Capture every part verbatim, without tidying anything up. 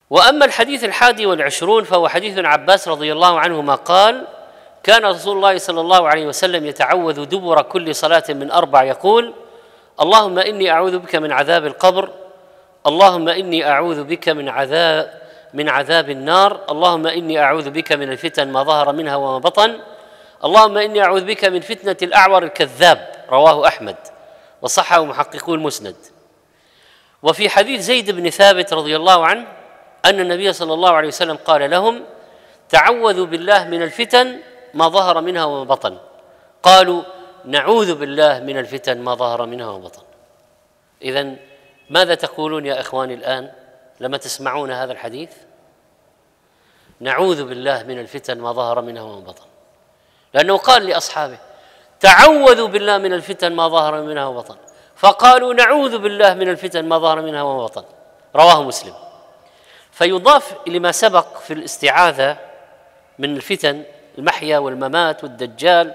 وأما الحديث الحادي والعشرون فهو حديث ابن عباس رضي الله عنهما قال: كان رسول الله صلى الله عليه وسلم يتعوذ دبر كل صلاة من أربع يقول: اللهم إني أعوذ بك من عذاب القبر، اللهم إني أعوذ بك من عذاب من عذاب النار، اللهم إني أعوذ بك من الفتن ما ظهر منها وما بطن، اللهم إني أعوذ بك من فتنة الأعور الكذاب. رواه أحمد وصححه محققو المسند. وفي حديث زيد بن ثابت رضي الله عنه أن النبي صلى الله عليه وسلم قال لهم: تعوذوا بالله من الفتن ما ظهر منها وما بطن. قالوا: نعوذ بالله من الفتن ما ظهر منها وما بطن. إذن ماذا تقولون يا إخواني الآن لما تسمعون هذا الحديث؟ نعوذ بالله من الفتن ما ظهر منها وما بطن، لأنه قال لأصحابه: تعوذوا بالله من الفتن ما ظهر منها وما بطن، فقالوا: نعوذ بالله من الفتن ما ظهر منها وما بطن. رواه مسلم. فيضاف لما سبق في الاستعاذة من الفتن المحيا والممات والدجال: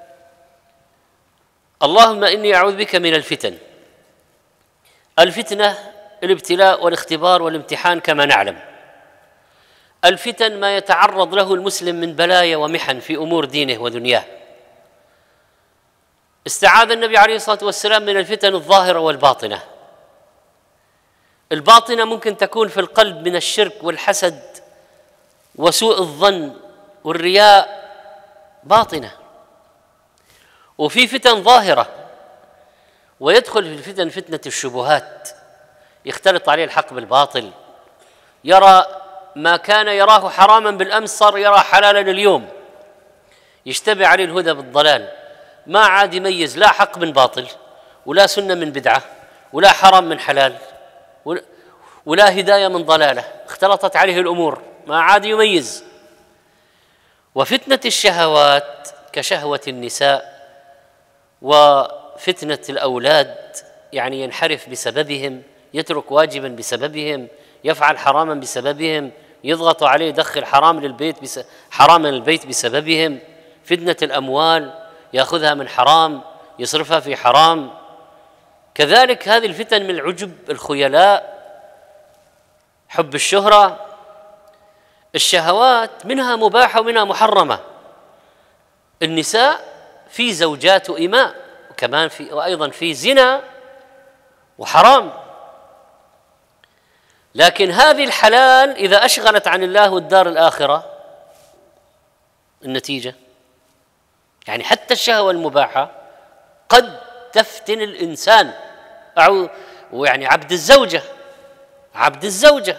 اللهم إني أعوذ بك من الفتن. الفتنة الابتلاء والاختبار والامتحان كما نعلم. الفتن ما يتعرض له المسلم من بلايا ومحن في أمور دينه ودنياه. استعاذ النبي عليه الصلاة والسلام من الفتن الظاهرة والباطنة. الباطنة ممكن تكون في القلب من الشرك والحسد وسوء الظن والرياء، باطنة. وفي فتن ظاهرة، ويدخل في الفتن فتنة الشبهات، يختلط عليه الحق بالباطل، يرى ما كان يراه حراما بالأمس صار يرى حلالا اليوم، يشتبه عليه الهدى بالضلال، ما عاد يميز لا حق من باطل ولا سنة من بدعة ولا حرام من حلال ولا هداية من ضلالة، اختلطت عليه الأمور ما عاد يميز. وفتنة الشهوات كشهوة النساء وفتنة الأولاد، يعني ينحرف بسببهم، يترك واجبا بسببهم، يفعل حراما بسببهم، يضغط عليه يدخل حرام للبيت بس حراما للبيت بسببهم. فتنة الأموال، يأخذها من حرام يصرفها في حرام. كذلك هذه الفتن من العجب، الخيلاء، حب الشهرة. الشهوات منها مباحة ومنها محرمة. النساء في زوجات وإماء، وكمان في وأيضا في زنا وحرام. لكن هذه الحلال إذا أشغلت عن الله والدار الآخرة، النتيجة يعني حتى الشهوة المباحة قد تفتن الإنسان، أو يعني عبد الزوجة عبد الزوجة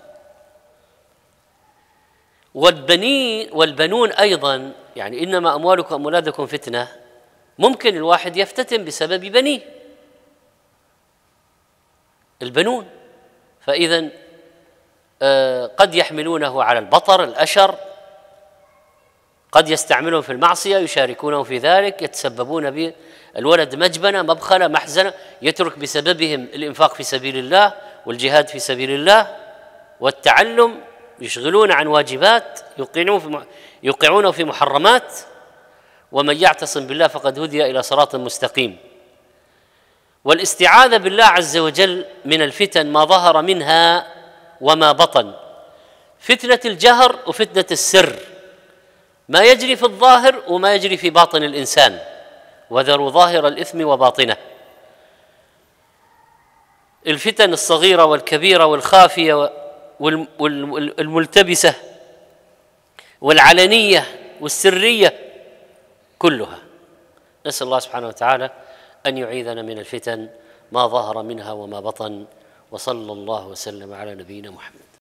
والبنين والبنون أيضا، يعني إنما أموالكم وأولادكم فتنة. ممكن الواحد يفتتن بسبب بنيه، البنون، فإذا قد يحملونه على البطر الأشر، قد يستعملون في المعصية، يشاركونه في ذلك، يتسببون به. الولد مجبنة، مبخلة، محزنة، يترك بسببهم الإنفاق في سبيل الله والجهاد في سبيل الله والتعلم، يشغلون عن واجبات، يوقعونه في محرمات. ومن يعتصم بالله فقد هدي إلى صراط مستقيم. والاستعاذة بالله عز وجل من الفتن ما ظهر منها وما بطن. فتنة الجهر وفتنة السر، ما يجري في الظاهر وما يجري في باطن الإنسان، وذروا ظاهر الإثم وباطنه. الفتن الصغيرة والكبيرة والخافية والملتبسة والعلنية والسرية كلها. نسأل الله سبحانه وتعالى أن يعيذنا من الفتن ما ظهر منها وما بطن. وصلى الله وسلم على نبينا محمد.